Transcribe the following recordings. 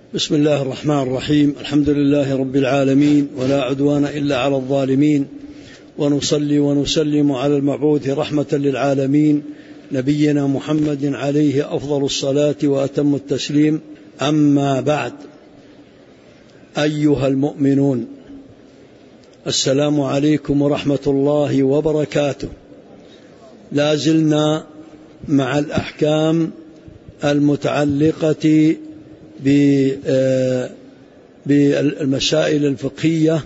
بسم الله الرحمن الرحيم. الحمد لله رب العالمين، ولا عدوان إلا على الظالمين، ونصلي ونسلم على المبعوث رحمة للعالمين نبينا محمد عليه أفضل الصلاة وأتم التسليم. أما بعد، أيها المؤمنون، السلام عليكم ورحمة الله وبركاته. لا زلنا مع الأحكام المتعلقة بالمسائل الفقهية،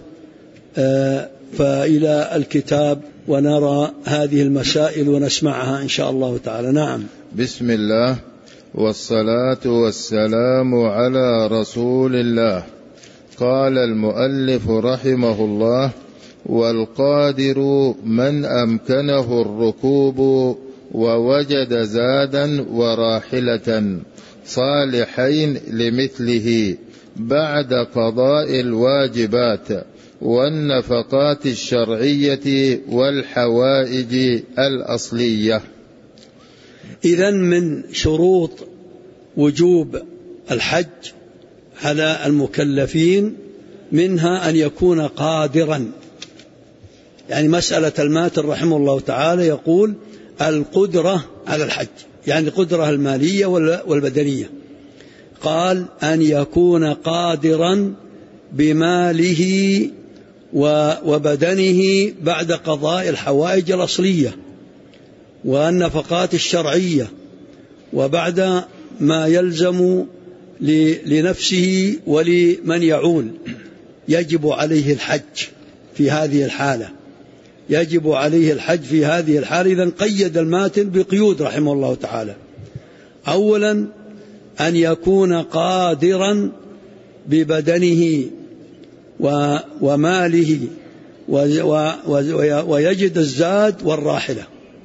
فإلى الكتاب ونرى هذه المسائل ونسمعها إن شاء الله تعالى. نعم. بسم الله والصلاة والسلام على رسول الله. قال المؤلف رحمه الله: والقادر من أمكنه الركوب ووجد زادا وراحلة صالحين لمثله بعد قضاء الواجبات والنفقات الشرعية والحوائج الأصلية. إذن من شروط وجوب الحج على المكلفين منها أن يكون قادرا. يعني مسألة الماتن رحمه الله تعالى يقول القدرة على الحج، يعني القدرة المالية والبدنية. قال أن يكون قادرا بماله وبدنه بعد قضاء الحوائج الأصلية والنفقات الشرعية، وبعد ما يلزم لنفسه ولمن يعول. يجب عليه الحج في هذه الحالة، يجب عليه الحج في هذه الحالة. إذن قيد الماتن بقيود رحمه الله تعالى. أولا أن يكون قادرا ببدنه وماله ويجد الزاد والراحلة،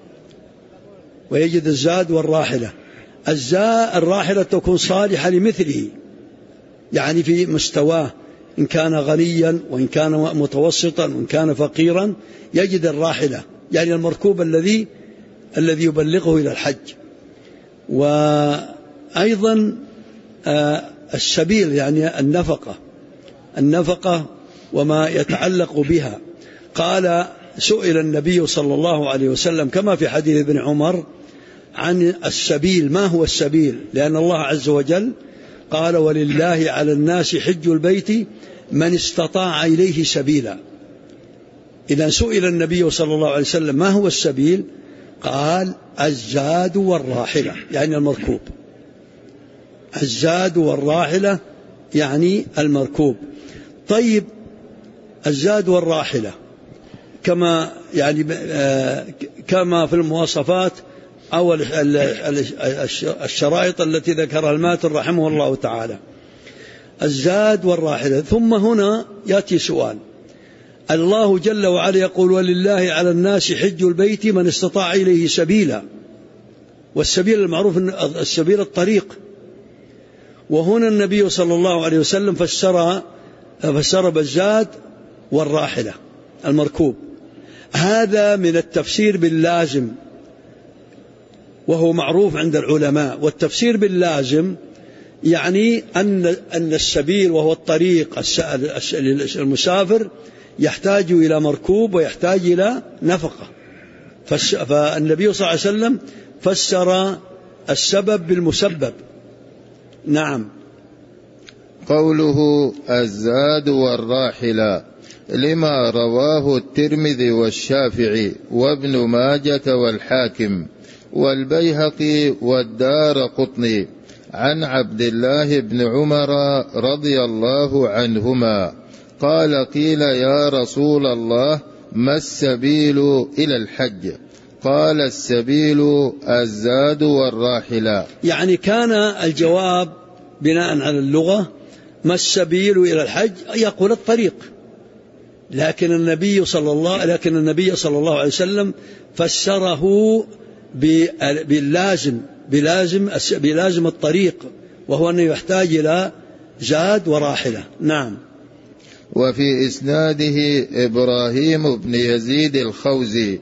ويجد الزاد والراحلة. الراحلة تكون صالحة لمثله، يعني في مستواه، إن كان غنيا وإن كان متوسطا وإن كان فقيرا يجد الراحلة، يعني المركوب الذي يبلغه إلى الحج. وأيضا السبيل، يعني النفقة وما يتعلق بها. قال سئل النبي صلى الله عليه وسلم كما في حديث ابن عمر عن السبيل، ما هو السبيل؟ لأن الله عز وجل قال ولله على الناس حج البيت من استطاع إليه سبيلا. إذا سئل النبي صلى الله عليه وسلم ما هو السبيل؟ قال الزاد والراحلة، يعني المركوب. الزاد والراحلة يعني المركوب. طيب، الزاد والراحلة كما في المواصفات أو الشرائط التي ذكرها الماتن رحمه الله تعالى، الزاد والراحلة. ثم هنا يأتي سؤال. الله جل وعلا يقول ولله على الناس حج البيت من استطاع إليه سبيلا، والسبيل المعروف السبيل الطريق. وهنا النبي صلى الله عليه وسلم فسر بالزاد والراحلة المركوب. هذا من التفسير باللازم، وهو معروف عند العلماء. والتفسير باللازم يعني أن السبيل وهو الطريق المسافر يحتاج إلى مركوب ويحتاج إلى نفقة. فالنبي صلى الله عليه وسلم فسر السبب بالمسبب. نعم. قوله الزاد والراحلة لما رواه الترمذي والشافعي وابن ماجة والحاكم والبيهقي والدارقطني عن عبد الله بن عمر رضي الله عنهما قال قيل يا رسول الله ما السبيل إلى الحج؟ قال السبيل الزاد والراحلة. يعني كان الجواب بناء على اللغة ما السبيل إلى الحج؟ يقول الطريق. لكن النبي صلى الله عليه وسلم فسره بلازم الطريق، وهو أنه يحتاج إلى زاد وراحلة. نعم. وفي إسناده إبراهيم بن يزيد الخوزي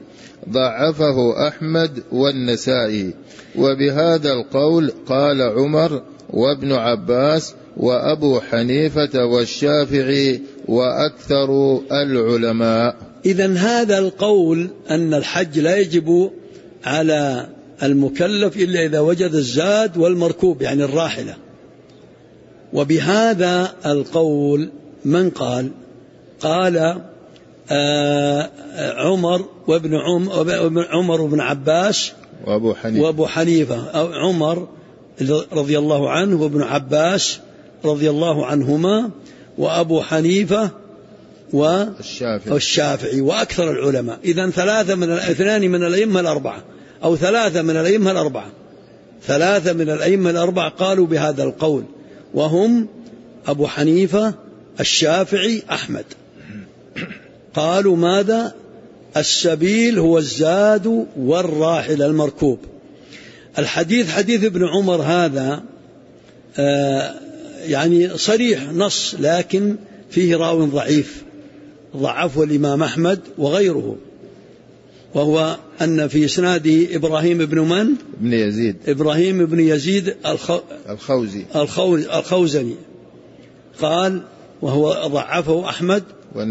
ضعفه أحمد والنسائي. وبهذا القول قال عمر وابن عباس وأبو حنيفة والشافعي وأكثر العلماء. إذن هذا القول أن الحج لا يجب على المكلف إلا إذا وجد الزاد والمركوب يعني الراحلة. وبهذا القول من قال عمر وابن عباس وابو حنيفة أو عمر رضي الله عنه وابن عباس رضي الله عنهما وأبو حنيفة والشافعي وأكثر العلماء. إذن اثنان من الأئمة الأربعة أو ثلاثة من الأئمة الأربعة قالوا بهذا القول، وهم أبو حنيفة الشافعي أحمد. قالوا ماذا؟ السبيل هو الزاد والراحل المركوب. الحديث حديث ابن عمر هذا يعني صريح نص، لكن فيه راو ضعيف ضعفه الإمام أحمد وغيره، وهو أن في إسناده إبراهيم بن يزيد الخوزني قال، وهو ضعفه أحمد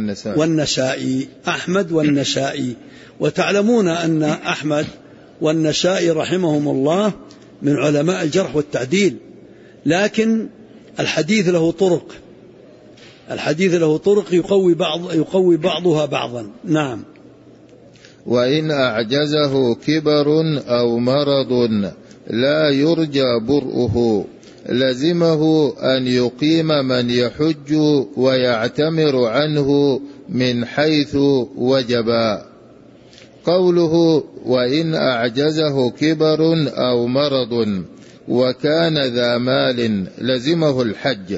والنسائي. وتعلمون أن أحمد والنسائي رحمهم الله من علماء الجرح والتعديل، لكن الحديث له طرق يقوي بعضها بعضا. نعم. وإن أعجزه كبر أو مرض لا يرجى برؤه لزمه أن يقيم من يحج ويعتمر عنه من حيث وجبا. قوله وإن أعجزه كبر أو مرض وكان ذا مال لزمه الحج،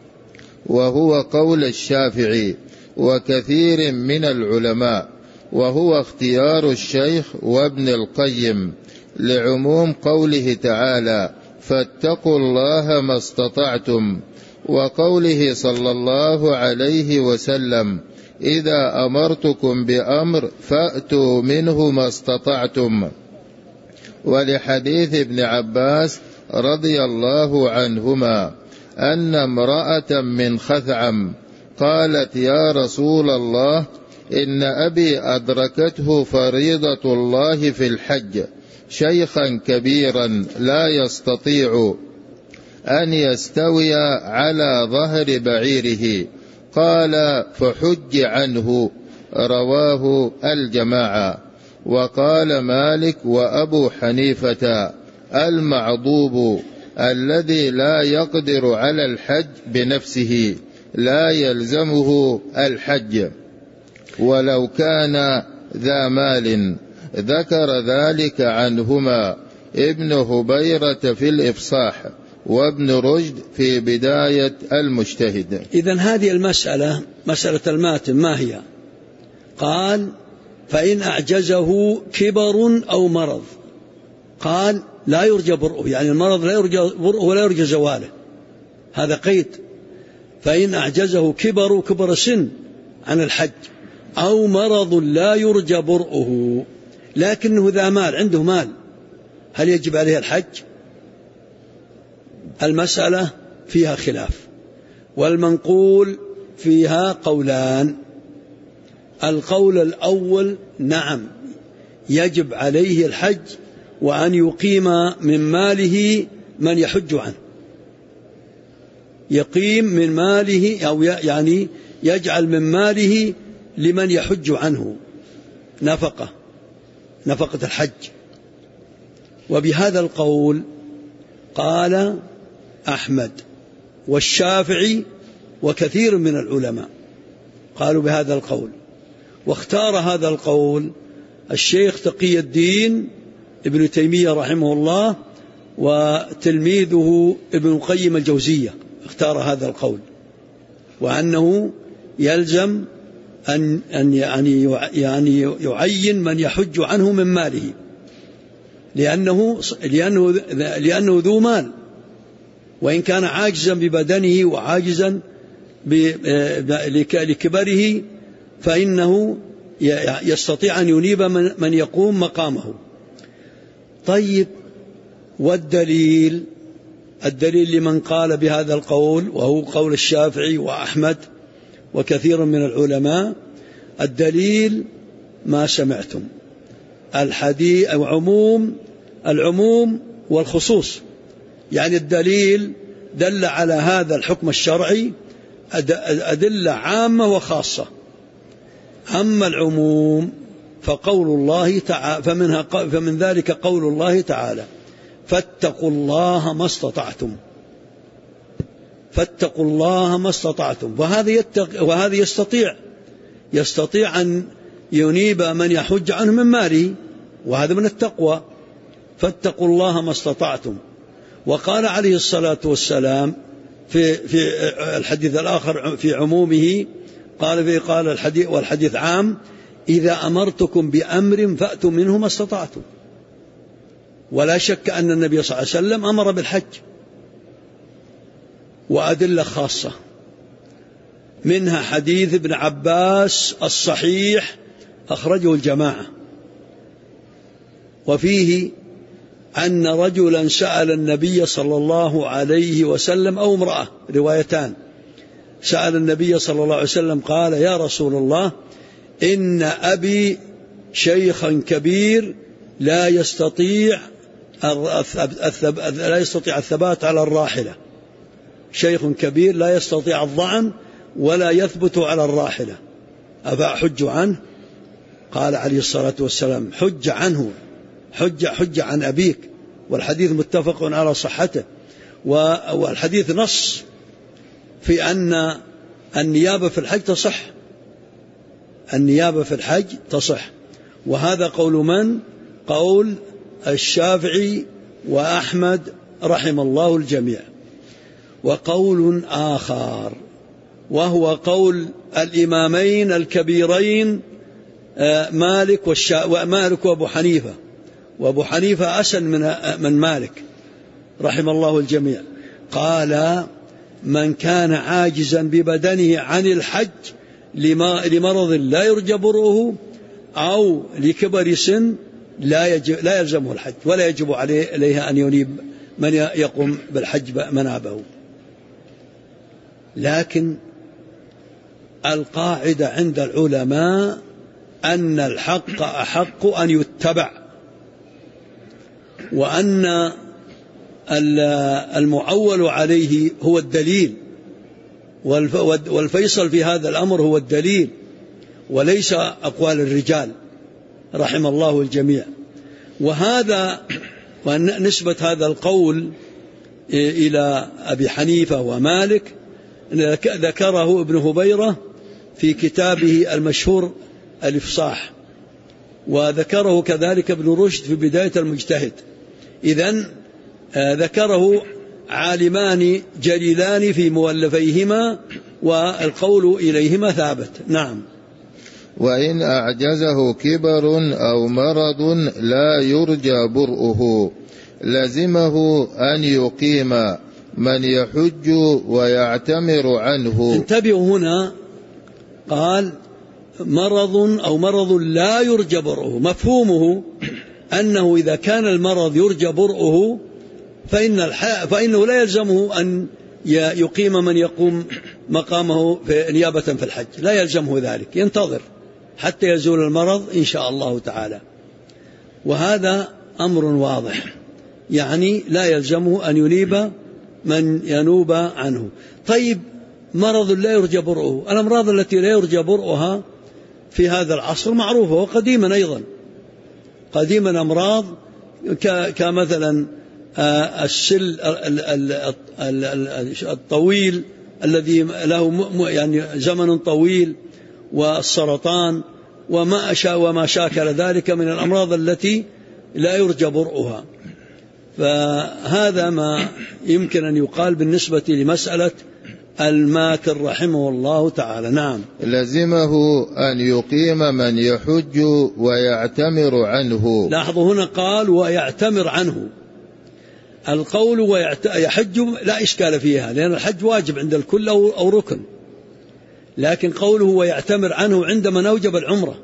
وهو قول الشافعي وكثير من العلماء، وهو اختيار الشيخ وابن القيم لعموم قوله تعالى فاتقوا الله ما استطعتم، وقوله صلى الله عليه وسلم إذا أمرتكم بأمر فأتوا منه ما استطعتم، ولحديث ابن عباس رضي الله عنهما أن امرأة من خثعم قالت يا رسول الله إن أبي أدركته فريضة الله في الحج شيخا كبيرا لا يستطيع أن يستوي على ظهر بعيره، قال فحج عنه، رواه الجماعة. وقال مالك وأبو حنيفة المعضوب الذي لا يقدر على الحج بنفسه لا يلزمه الحج ولو كان ذا مال. ذكر ذلك عنهما ابن هبيرة في الإفصاح وابن رشد في بداية المجتهد. إذن هذه المسألة مسألة الماتن ما هي؟ قال فإن أعجزه كبر أو مرض، قال لا يرجى برؤه، يعني المرض لا يرجى برؤه ولا يرجى زواله، هذا قيد. فإن أعجزه كبر سن عن الحج أو مرض لا يرجى برؤه لكنه ذا مال، عنده مال، هل يجب عليه الحج؟ المسألة فيها خلاف، والمنقول فيها قولان. القول الأول نعم يجب عليه الحج، وأن يقيم من ماله من يحج عنه، يقيم من ماله أو يعني يجعل من ماله لمن يحج عنه نفقة الحج. وبهذا القول قال أحمد والشافعي وكثير من العلماء قالوا بهذا القول. واختار هذا القول الشيخ تقي الدين ابن تيمية رحمه الله وتلميذه ابن القيم الجوزية، اختار هذا القول، وأنه يلزم أن يعين من يحج عنه من ماله، لأنه ذو مال، وإن كان عاجزا ببدنه وعاجزا لكبره فإنه يستطيع أن ينيب من يقوم مقامه. طيب، والدليل الدليل لمن قال بهذا القول وهو قول الشافعي وأحمد وكثير من العلماء، الدليل ما سمعتم، الحديث العموم والخصوص، يعني الدليل دل على هذا الحكم الشرعي أدلة عامة وخاصة. أما العموم فقول الله تعالى فمن ذلك قول الله تعالى فاتقوا الله ما استطعتم، فاتقوا الله ما استطعتم، وهذا يستطيع أن ينيب من يحج عنه من ماله، وهذا من التقوى، فاتقوا الله ما استطعتم. وقال عليه الصلاة والسلام في الحديث الآخر في عمومه قال الحديث والحديث عام: إذا أمرتكم بأمر فأتوا منه ما استطعتم. ولا شك أن النبي صلى الله عليه وسلم أمر بالحج، وأدلة خاصة منها حديث ابن عباس الصحيح أخرجه الجماعة، وفيه أن رجلا سأل النبي صلى الله عليه وسلم أو امرأة، روايتان، سأل النبي صلى الله عليه وسلم قال: يا رسول الله، إن أبي شيخا كبير لا يستطيع الثبات على الراحلة، شيخ كبير لا يستطيع الظعن ولا يثبت على الراحلة، أفأحج عنه؟ قال عليه الصلاة والسلام: حج عنه، حج عن أبيك. والحديث متفق على صحته، والحديث نص في أن النيابة في الحج تصح، النيابة في الحج تصح. وهذا قول من؟ قول الشافعي وأحمد رحم الله الجميع. وقول آخر وهو قول الإمامين الكبيرين مالك وأبو حنيفة، وأبو حنيفة أسن من مالك رحم الله الجميع، قال: من كان عاجزا ببدنه عن الحج لمرض لا يرجى برؤه أو لكبر سن لا يلزمه الحج، ولا يجب عليه أن ينيب من يقوم بالحج منابه. لكن القاعدة عند العلماء أن الحق أحق أن يتبع، وأن المعول عليه هو الدليل، والفيصل في هذا الأمر هو الدليل وليس أقوال الرجال رحم الله الجميع. ونسبة هذا القول إلى أبي حنيفة ومالك ذكره ابن هبيرة في كتابه المشهور الإفصاح، وذكره كذلك ابن رشد في بداية المجتهد. إذن ذكره عالمان جليلان في مؤلفيهما، والقول إليهما ثابت. نعم. وإن أعجزه كبر أو مرض لا يرجى برؤه لزمه أن يقيم من يحج ويعتمر عنه. انتبهوا هنا، قال مرض أو مرض لا يرجى برؤه، مفهومه أنه إذا كان المرض يرجى برؤه فإنه لا يلزمه أن يقيم من يقوم مقامه في نيابة في الحج، لا يلزمه ذلك، ينتظر حتى يزول المرض إن شاء الله تعالى. وهذا أمر واضح، يعني لا يلزمه أن ينيب من ينوب عنه. طيب، مرض لا يرجى برؤه، الأمراض التي لا يرجى برؤها في هذا العصر معروفة، وقديما أيضا، قديما أمراض كمثلا السل الطويل الذي له يعني زمن طويل، والسرطان وما شاكل ذلك من الأمراض التي لا يرجى برؤها. فهذا ما يمكن أن يقال بالنسبة لمسألة الماكر رحمه الله تعالى. نعم. لزمه أن يقيم من يحج ويعتمر عنه. لاحظوا هنا قال ويعتمر عنه، القول ويحج لا إشكال فيها، لأن الحج واجب عند الكل أو ركن، لكن قوله ويعتمر عنه عندما نوجب العمرة،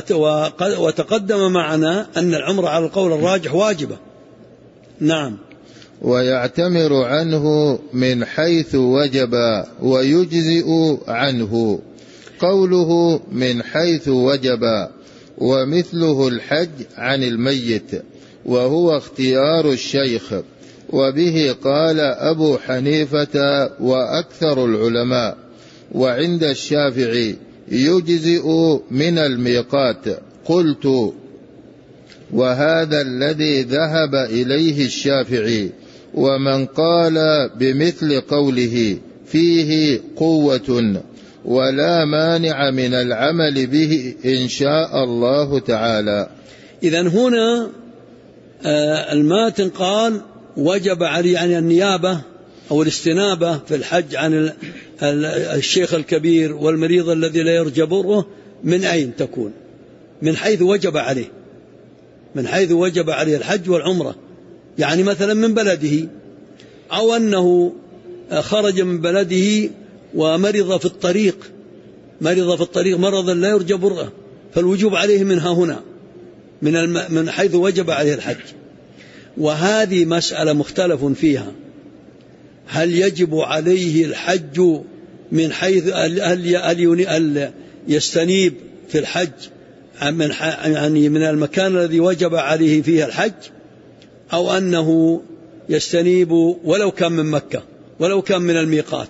وتقدم معنا أن العمرة على القول الراجح واجبة. نعم. ويعتمر عنه من حيث وجب ويجزئ عنه. قوله من حيث وجب ومثله الحج عن الميت، وهو اختيار الشيخ، وبه قال أبو حنيفة وأكثر العلماء. وعند الشافعي يجزئ من الميقات. قلت: وهذا الذي ذهب إليه الشافعي، ومن قال بمثل قوله فيه قوة ولا مانع من العمل به إن شاء الله تعالى. إذن هنا الماتن قال وجب عليه يعني النيابة أو الاستنابة في الحج عن الشيخ الكبير والمريض الذي لا يرجى بره. من أين تكون؟ من حيث وجب عليه، من حيث وجب عليه الحج والعمرة. يعني مثلا من بلده، أو أنه خرج من بلده ومرض في الطريق، مرضا لا يرجى بره، فالوجوب عليه منها هنا من حيث وجب عليه الحج. وهذه مسألة مختلف فيها، هل يجب عليه الحج من حيث هل يستنيب في الحج يعني من المكان الذي وجب عليه فيه الحج، أو أنه يستنيب ولو كان من مكة ولو كان من الميقات؟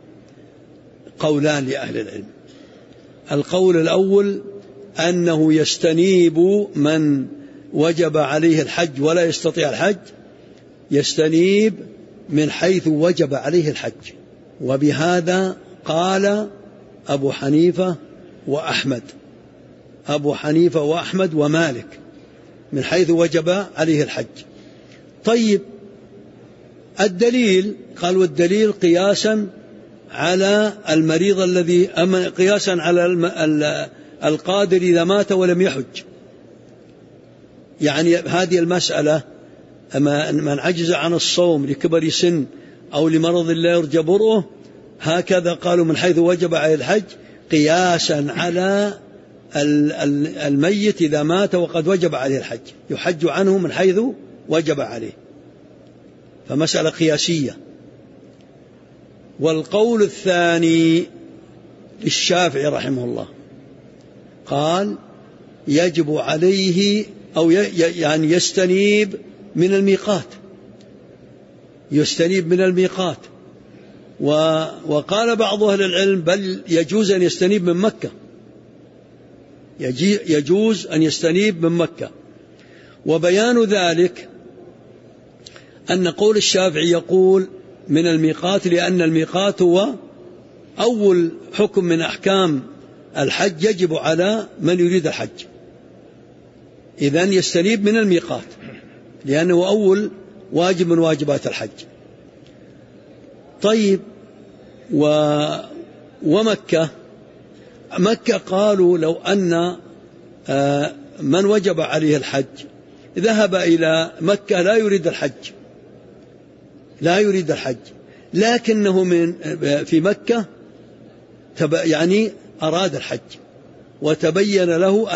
قولان لأهل العلم. القول الأول أنه يستنيب من وجب عليه الحج ولا يستطيع الحج، يستنيب من حيث وجب عليه الحج. وبهذا قال أبو حنيفة وأحمد ومالك، من حيث وجب عليه الحج. طيب الدليل، قال والدليل قياسا على المريض الذي قياسا على القادر إذا مات ولم يحج. يعني هذه المسألة من عجز عن الصوم لكبر سن أو لمرض لا يرجى برؤه، هكذا قالوا من حيث وجب عليه الحج قياسا على الميت إذا مات وقد وجب عليه الحج، يحج عنه من حيث وجب عليه، فمسألة قياسية. والقول الثاني للشافعي رحمه الله، قال يجب عليه أو يعني يستنيب من الميقات، وقال بعض أهل العلم بل يجوز أن يستنيب من مكة، يجوز أن يستنيب من مكة. وبيان ذلك أن قول الشافعي يقول من الميقات، لأن الميقات هو أول حكم من أحكام الحج يجب على من يريد الحج، إذن يستنيب من الميقات لأنه أول واجب من واجبات الحج. طيب ومكة قالوا لو أن من وجب عليه الحج ذهب إلى مكة لا يريد الحج لكنه في مكة يعني أراد الحج وتبين له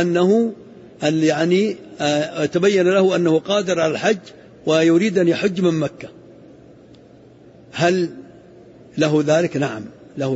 أنه قادر على الحج ويريد أن يحج من مكة، هل له ذلك؟ نعم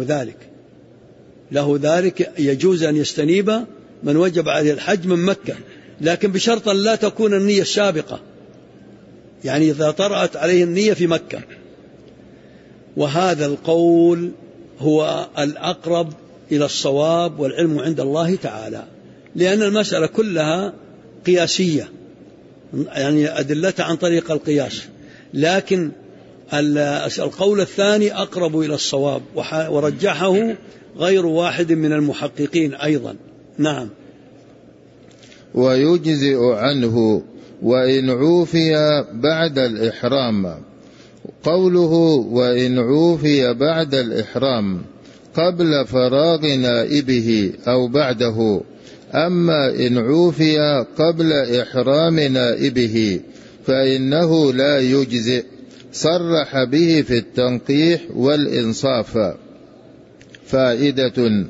له ذلك، يجوز أن يستنيب من وجب عليه الحج من مكة، لكن بشرط لا تكون النية السابقة، يعني إذا طرأت عليه النية في مكة. وهذا القول هو الأقرب إلى الصواب والعلم عند الله تعالى، لأن المسألة كلها قياسية، يعني أدلتها عن طريق القياس، لكن القول الثاني أقرب إلى الصواب ورجحه غير واحد من المحققين أيضا. نعم. ويجزئ عنه وإن عوفي بعد الإحرام. قوله وإن عوفي بعد الإحرام قبل فراغ نائبه أو بعده، أما إن عوفي قبل إحرام نائبه فإنه لا يجزئ، صرح به في التنقيح والإنصاف. فائدة.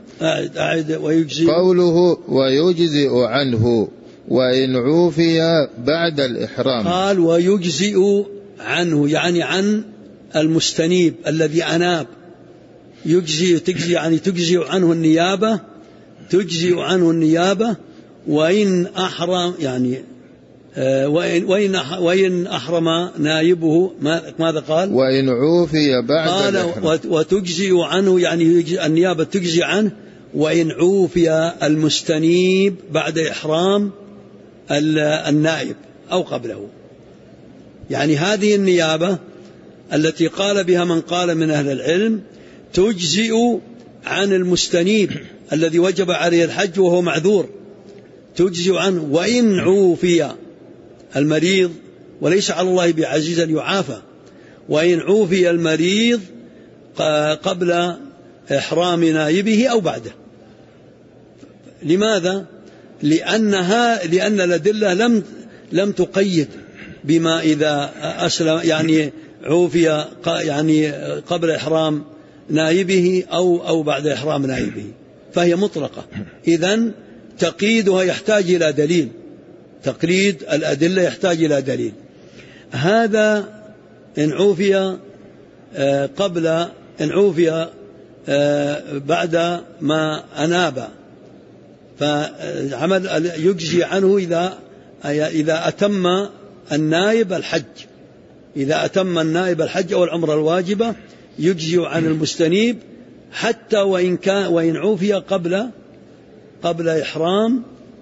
قوله ويجزئ عنه وإن عوفي بعد الإحرام، قال ويجزئ عنه يعني عن المستنيب الذي أناب، تجزي يعني تجزي عنه النيابة، تجزي عنه النيابة، وإن أحرم يعني وإن أحرم نائبه ماذا قال؟ وإن عوفي بعد قال وتجزي عنه يعني النيابة تجزي عنه، وإن عوفي المستنيب بعد إحرام النائب أو قبله. يعني هذه النيابة التي قال بها من قال من أهل العلم تجزئ عن المستنيب الذي وجب عليه الحج وهو معذور، تجزئ عنه. وإن عوفي المريض، وليس على الله بعزيز أن يعافى، وإن عوفي المريض قبل إحرام نائبه أو بعده. لماذا؟ لأن الأدلة لم تقيد بما إذا أسلم يعني عوفي يعني قبل إحرام نائبه أو بعد إحرام نائبه، فهي مطلقة. إذن تقييدها يحتاج إلى دليل، تقييد الأدلة يحتاج إلى دليل. هذا إن عوفي بعد ما أناب، فعمل يجزي عنه إذا أتم النائب الحج، إذا أتم النائب الحج أو العمرة الواجبة يجزي عن المستنيب حتى وإن عوفي قبل إحرام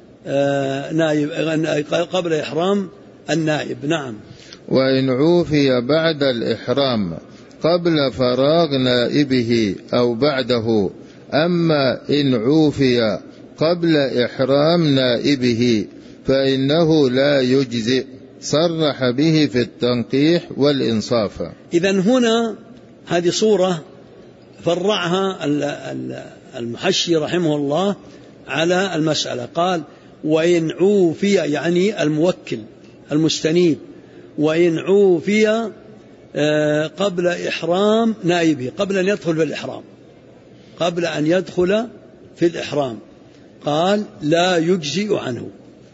قبل إحرام النائب. نعم. وإن عوفي بعد الإحرام قبل فراغ نائبه أو بعده. أما إن عوفي قبل إحرام نائبه فإنه لا يجزئ، صرح به في التنقيح والإنصاف. إذن هنا هذه صورة فرعها المحشي رحمه الله على المسألة. قال وإن عوفي يعني الموكل المستنيب، وإن عوفي قبل إحرام نائبه، قبل أن يدخل في الإحرام، قبل أن يدخل في الإحرام، قال لا يجزئ عنه.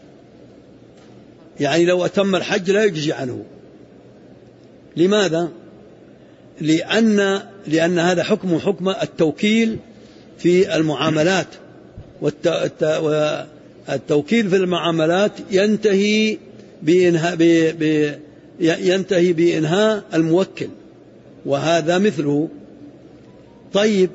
يعني لو أتم الحج لا يجزي عنه. لماذا؟ لأن هذا حكم التوكيل في المعاملات، والتوكيل في المعاملات ينتهي بإنهاء الموكل، وهذا مثله. طيب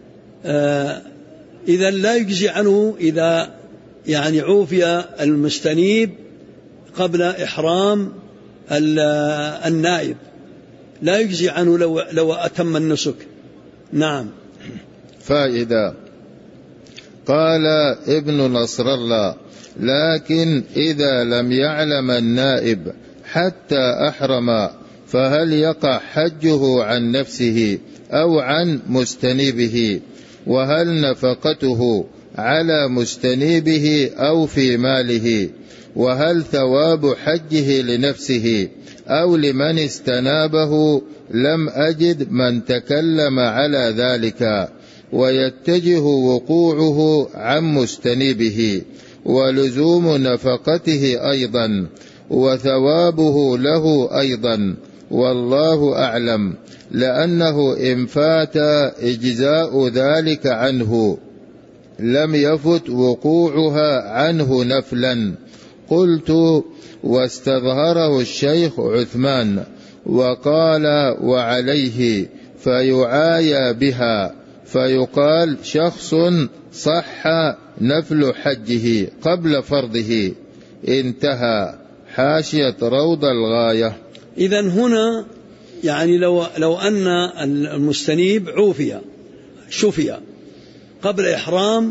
إذا لا يجزي عنه إذا يعني عوفي المستنيب قبل إحرام النائب، لا يجزي عنه لو أتم النسك. نعم. فائدة. قال ابن نصر الله: لكن إذا لم يعلم النائب حتى أحرم فهل يقع حجه عن نفسه أو عن مستنيبه؟ وهل نفقته على مستنيبه أو في ماله؟ وهل ثواب حجه لنفسه أو لمن استنابه؟ لم أجد من تكلم على ذلك، ويتجه وقوعه عن مستنيبه ولزوم نفقته أيضا وثوابه له أيضا، والله أعلم، لأنه إن فات إجزاء ذلك عنه لم يفت وقوعها عنه نفلا. قلت: واستظهره الشيخ عثمان وقال: وعليه فيعايى بها، فيقال شخص صح نفل حجه قبل فرضه. انتهى. حاشية روض الغاية. إذن هنا يعني لو أن المستنيب شفي قبل إحرام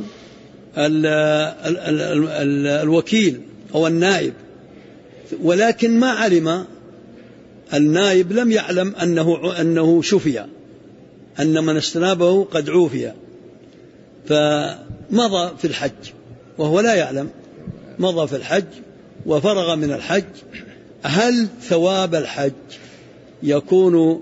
الوكيل أو النائب، ولكن ما علم النائب، لم يعلم أنه شفي، أن من استنابه قد عوفي، فمضى في الحج وهو لا يعلم، مضى في الحج وفرغ من الحج. هل ثواب الحج يكون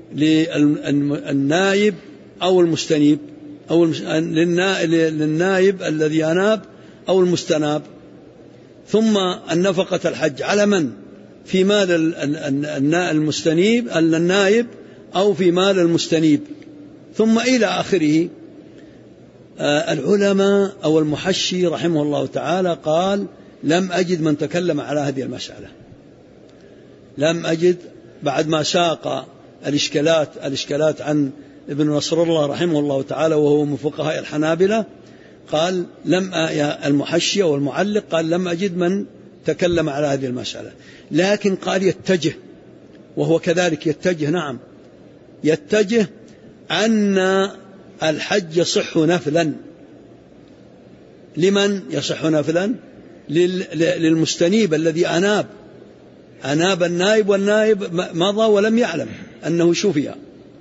للنائب أو المستنيب، أو للنائب الذي يناب أو المستناب؟ ثم النفقة الحج على من؟ في مال المستنيب النائب أو في مال المستنيب، ثم إلى آخره. العلماء أو المحشي رحمه الله تعالى قال: لم أجد من تكلم على هذه المسألة، لم أجد بعد ما ساق الإشكالات عن ابن نصر الله رحمه الله تعالى وهو من فقهاء الحنابلة، قال المحشي والمعلق قال: لم أجد من تكلم على هذه المسألة، لكن قال يتجه، وهو كذلك يتجه، نعم يتجه أن الحج يصح نفلا. لمن يصح نفلا؟ للمستنيب الذي أناب النائب، والنائب مضى ولم يعلم أنه شفي،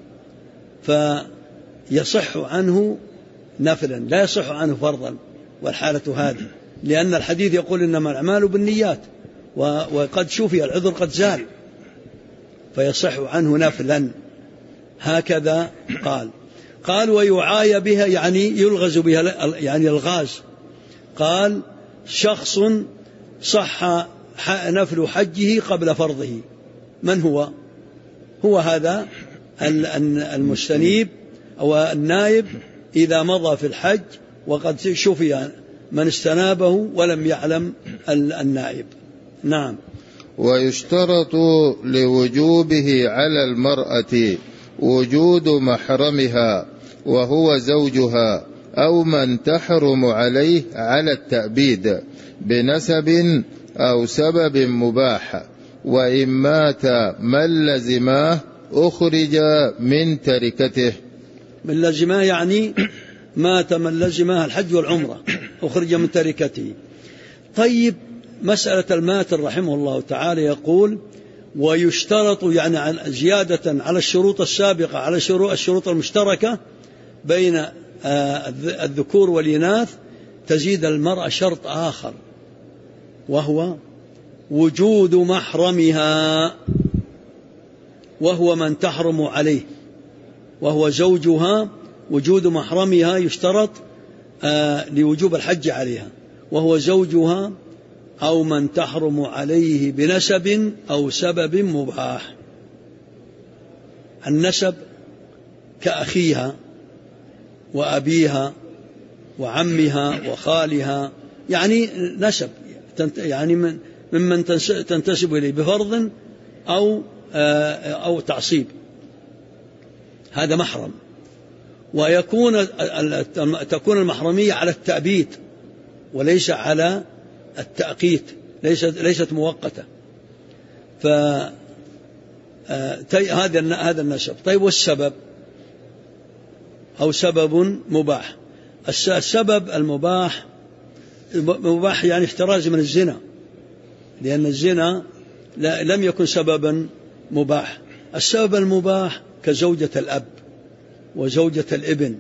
فيصح عنه نفلا، لا يصح عنه فرضا. والحالة هذه لأن الحديث يقول: إنما الأعمال بالنيات، وقد شفي العذر قد زال، فيصح عنه نفلا. هكذا قال ويعاي بها، يعني يلغز بها، يعني الغاز. قال: شخص صح نفل حجه قبل فرضه. من هو؟ هو هذا المستنيب أو النائب إذا مضى في الحج وقد شفي من استنابه ولم يعلم النائب. نعم. ويشترط لوجوبه على المرأة وجود محرمها وهو زوجها أو من تحرم عليه على التأبيد بنسب أو سبب مباح، وإن مات من لزماه أخرج من تركته. من لزماه يعني مات من لزماه الحج والعمرة، أخرج من تركته. طيب، مسألة الماتر رحمه الله تعالى يقول: ويشترط، يعني زيادة على الشروط السابقة، على الشروط المشتركة بين الذكور والإناث، تزيد المرأة شرط آخر، وهو وجود محرمها وهو من تحرم عليه، وهو زوجها. وجود محرمها يشترط لوجوب الحج عليها، وهو زوجها أو من تحرم عليه بنسب أو سبب مباح. النسب كأخيها وأبيها وعمها وخالها، يعني نسب، يعني ممن تنتسب إليه بفرض أو تعصيب، هذا محرم. تكون المحرمية على التأبيد وليس على التأقيت، ليست مؤقتة. هذا النسب. طيب، والسبب أو سبب مباح. السبب المباح يعني احتراز من الزنا، لأن الزنا لم يكن سببا مباح. السبب المباح كزوجة الأب وزوجة الابن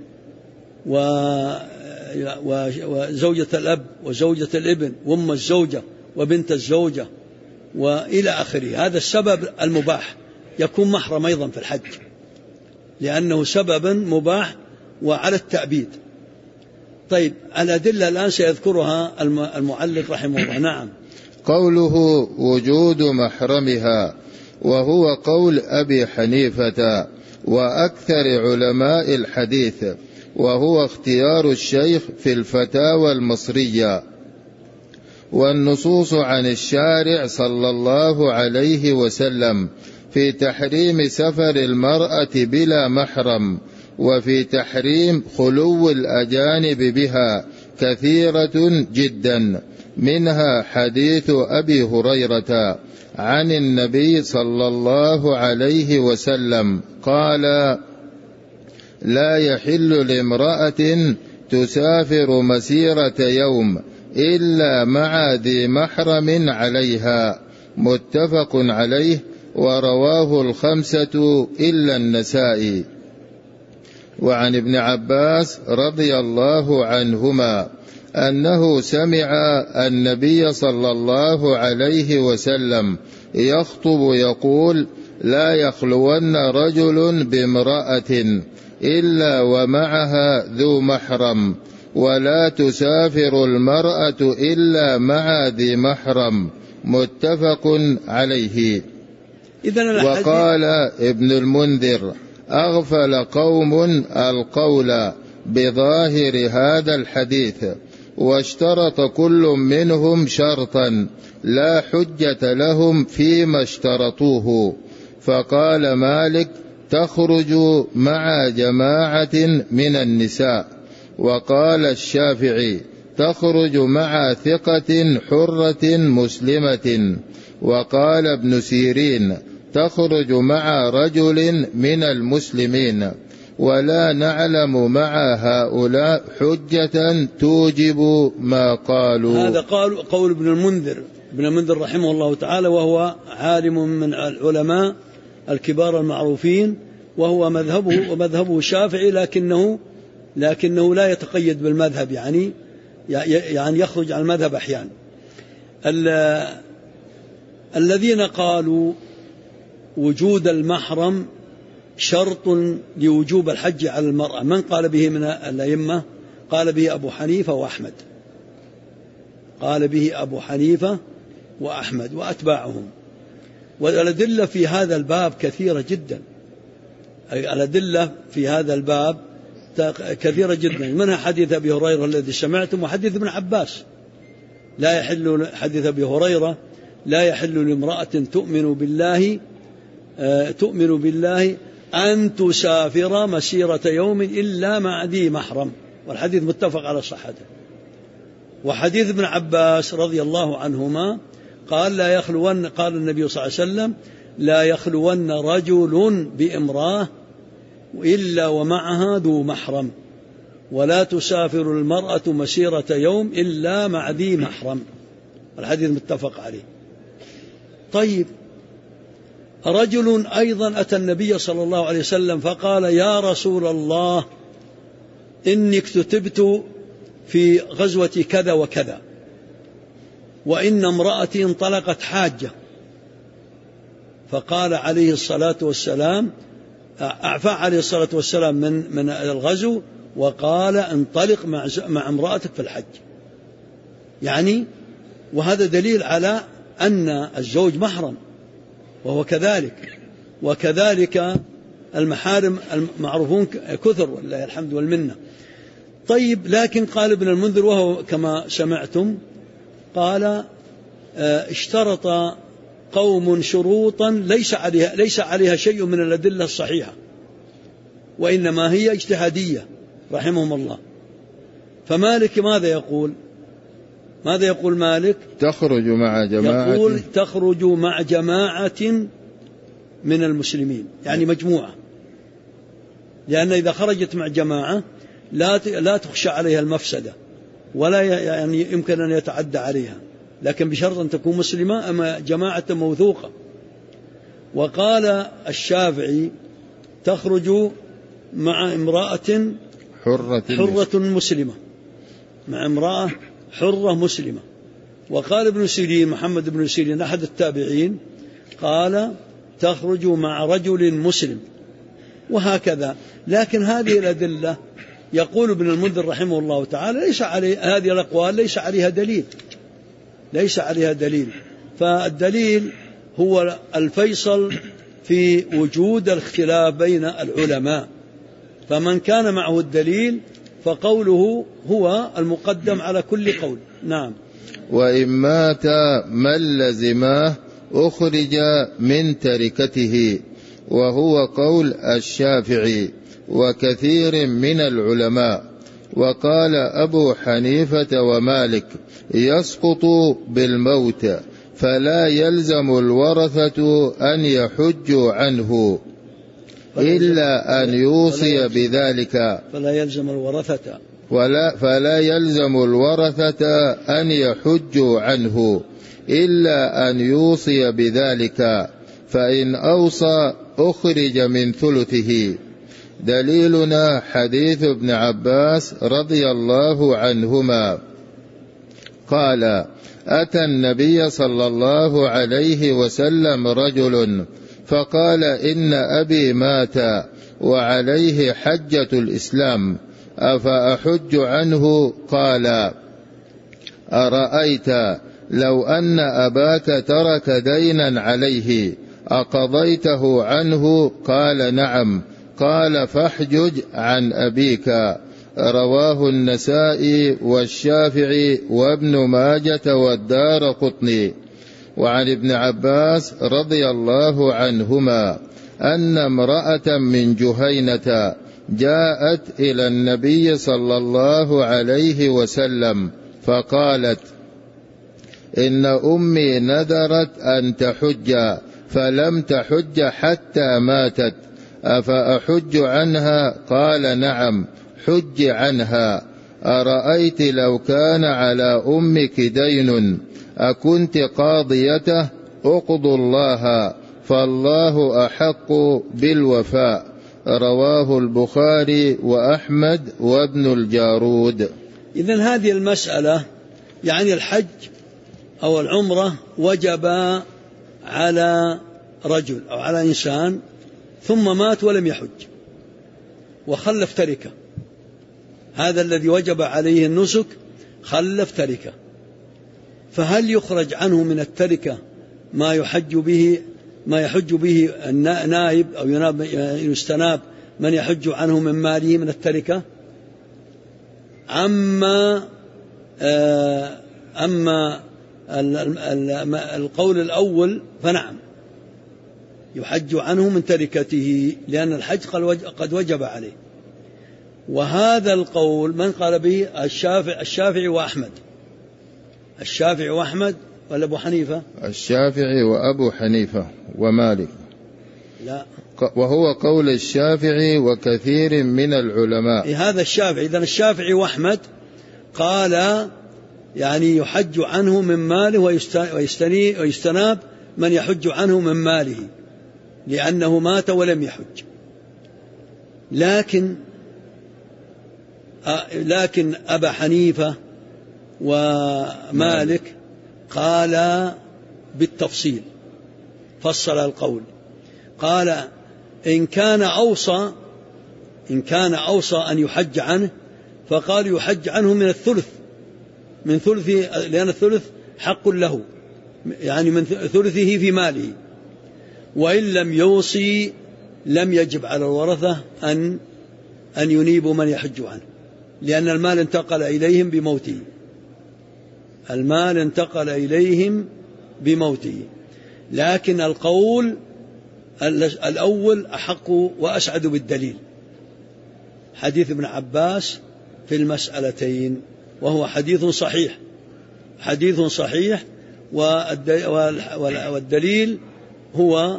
وزوجة الأب وزوجة الابن وأم الزوجة وبنت الزوجة وإلى آخره. هذا السبب المباح يكون محرم أيضا في الحج، لأنه سببا مباح وعلى التأبيد. طيب، الأدلة الآن سيذكرها المعلق رحمه الله. نعم. قوله وجود محرمها، وهو قول أبي حنيفة وأكثر علماء الحديث، وهو اختيار الشيخ في الفتاوى المصرية. والنصوص عن الشارع صلى الله عليه وسلم في تحريم سفر المرأة بلا محرم وفي تحريم خلو الأجانب بها كثيرة جدا، منها حديث أبي هريرة عن النبي صلى الله عليه وسلم قال: لا يحل لامرأة تسافر مسيرة يوم إلا مع ذي محرم عليها. متفق عليه، ورواه الخمسة إلا النسائي. وعن ابن عباس رضي الله عنهما أنه سمع النبي صلى الله عليه وسلم يخطب يقول: لا يخلون رجل بامرأة إلا ومعها ذو محرم، ولا تسافر المرأة إلا مع ذي محرم، متفق عليه. وقال ابن المنذر: أغفل قوم القول بظاهر هذا الحديث، واشترط كل منهم شرطا لا حجة لهم فيما اشترطوه. فقال مالك: تخرج مع جماعة من النساء. وقال الشافعي: تخرج مع ثقة حرة مسلمة. وقال ابن سيرين: تخرج مع رجل من المسلمين. ولا نعلم مع هؤلاء حجة توجب ما قالوا. هذا قول ابن المنذر رحمه الله تعالى، وهو عالم من العلماء الكبار المعروفين، وهو مذهبه الشافعي، لكنه لا يتقيد بالمذهب، يعني يخرج عن المذهب أحيانا. الذين قالوا وجود المحرم شرط لوجوب الحج على المرأة، من قال به من الأئمة؟ قال به أبو حنيفة وأحمد وأتباعهم. والأدلة في هذا الباب كثيرة جدا، كثيرة جدا، منها حديث أبي هريرة الذي سمعتم، وحديث ابن عباس: لا يحل، حديث أبي هريرة: لا يحل لامرأة تؤمن بالله أن تسافر مسيرة يوم إلا مع ذي محرم. والحديث متفق على صحته. وحديث ابن عباس رضي الله عنهما قال النبي صلى الله عليه وسلم: لا يخلون رجل بامرأة إلا ومعها ذو محرم، ولا تسافر المرأة مسيرة يوم إلا مع ذي محرم. الحديث متفق عليه. طيب، رجل أيضا أتى النبي صلى الله عليه وسلم فقال: يا رسول الله، إني اكتتبت في غزوة كذا وكذا، وإن امرأتي انطلقت حاجة. فقال عليه الصلاة والسلام، أعفى عليه الصلاة والسلام من الغزو، وقال: انطلق مع امرأتك في الحج. يعني وهذا دليل على أن الزوج محرم، وهو كذلك. وكذلك المحارم المعروفون كثر والله الحمد والمنة. طيب، لكن قال ابن المنذر، وهو كما سمعتم، قال: اشترط قوم شروطا ليس عليها شيء من الأدلة الصحيحة، وإنما هي اجتهادية رحمهم الله. فمالك ماذا يقول مالك؟ تخرج مع جماعة، يقول: تخرج مع جماعة من المسلمين، يعني مجموعة، لأن إذا خرجت مع جماعة لا تخشى عليها المفسدة، ولا يعني يمكن أن يتعدى عليها، لكن بشرط أن تكون مسلمة أما جماعة موثوقة. وقال الشافعي: تخرج مع امرأة حرة مسلمة، مع امرأة حرة مسلمة. وقال ابن سيرين، محمد بن سيرين أحد التابعين، قال: تخرج مع رجل مسلم، وهكذا. لكن هذه الأدلة يقول ابن المنذر رحمه الله تعالى هذه الأقوال ليس عليها دليل. فالدليل هو الفيصل في وجود الاختلاف بين العلماء، فمن كان معه الدليل فقوله هو المقدم على كل قول. نعم. وإن مات من لزماه أخرج من تركته، وهو قول الشافعي وكثير من العلماء. وقال أبو حنيفة ومالك: يسقط بالموت، فلا يلزم الورثة أن يحجوا عنه إلا أن يوصي بذلك. فلا يلزم الورثة أن يحجوا عنه إلا أن يوصي بذلك، فإن أوصى أخرج من ثلثه. دليلنا حديث ابن عباس رضي الله عنهما قال: أتى النبي صلى الله عليه وسلم رجل فقال: إن أبي مات وعليه حجة الإسلام، أفأحج عنه؟ قال: أرأيت لو أن أباك ترك دينا عليه أقضيته عنه؟ قال نعم. قال فاحجج عن أبيك. رواه النسائي والشافعي وابن ماجة والدارقطني. وعن ابن عباس رضي الله عنهما أن امرأة من جهينة جاءت إلى النبي صلى الله عليه وسلم فقالت: إن أمي نذرت أن تحج فلم تحج حتى ماتت، أفأحج عنها؟ قال نعم، حج عنها. أرأيت لو كان على أمك دين أكنت قاضيته؟ اقضوا الله، فالله أحق بالوفاء. رواه البخاري وأحمد وابن الجارود. إذن هذه المسألة يعني الحج أو العمرة وجب على رجل أو على إنسان ثم مات ولم يحج وخلف تركة، هذا الذي وجب عليه النسك خلف تركة، فهل يخرج عنه من التركة ما يحج به النائب أو يستناب من يحج عنه من ماله من التركة؟ أما القول الأول فنعم، يحج عنه من تركته لأن الحج قد وجب عليه. وهذا القول من قال به؟ الشافعي وأحمد. الشافعي وأحمد ولا أبو حنيفة؟ الشافعي وأبو حنيفة ومالك. لا، وهو قول الشافعي وكثير من العلماء. هذا الشافعي. إذن الشافعي وأحمد قال يعني يحج عنه من ماله ويستناب من يحج عنه من ماله لأنه مات ولم يحج. لكن أبا حنيفة ومالك قال بالتفصيل، فصل القول، قال إن كان أوصى أن يحج عنه فقال يحج عنه من ثلث لأن الثلث حق له، يعني من ثلثه في ماله. وإن لم يوصي لم يجب على الورثة أن ينيبوا من يحج عنه، لأن المال انتقل إليهم بموته. لكن القول الأول أحق وأسعد بالدليل، حديث ابن عباس في المسألتين، وهو حديث صحيح والدليل هو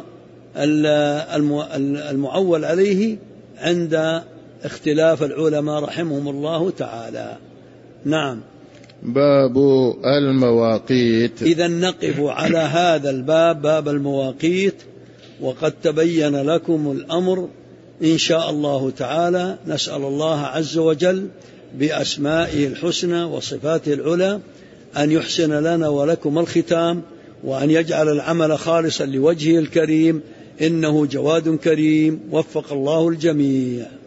المعول عليه عند اختلاف العلماء رحمهم الله تعالى. نعم. باب المواقيت. إذا نقف على هذا الباب، باب المواقيت، وقد تبين لكم الأمر إن شاء الله تعالى. نسأل الله عز وجل بأسمائه الحسنى وصفاته العلى أن يحسن لنا ولكم الختام، وأن يجعل العمل خالصا لوجهه الكريم، إنه جواد كريم. وفق الله الجميع.